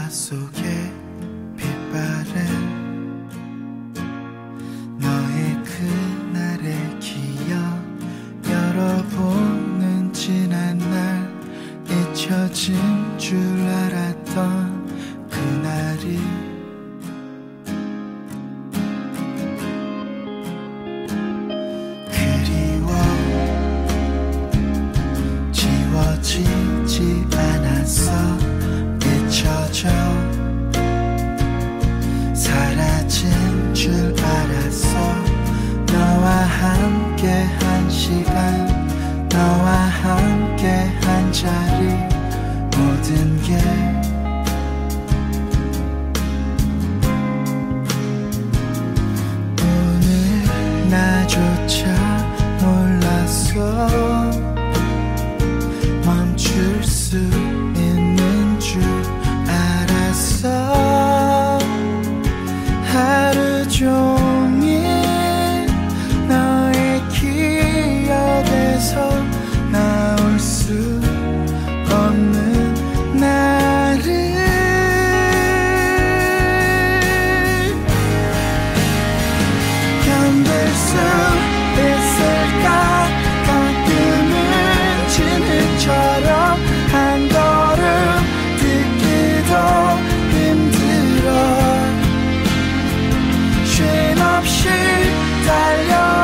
영화 속에 빛바랜 너의 그날의 기억 열어보는 지난 날 잊혀진 줄 알았던 그날이 그리워 지워지지 않았어 잊혀져 사라진 줄 알았어 너와 함께 한 시간 너와 함께 한 자리 모든 게 오늘 나조차 몰랐어 멈출 수 있는 줄 알았어 하루 종일 너의 기억에서 나올 수 없는 나를 견딜 수 있을까 가끔은 진흙처럼 한 걸음 딛기도 힘들어 쉼 없이 달려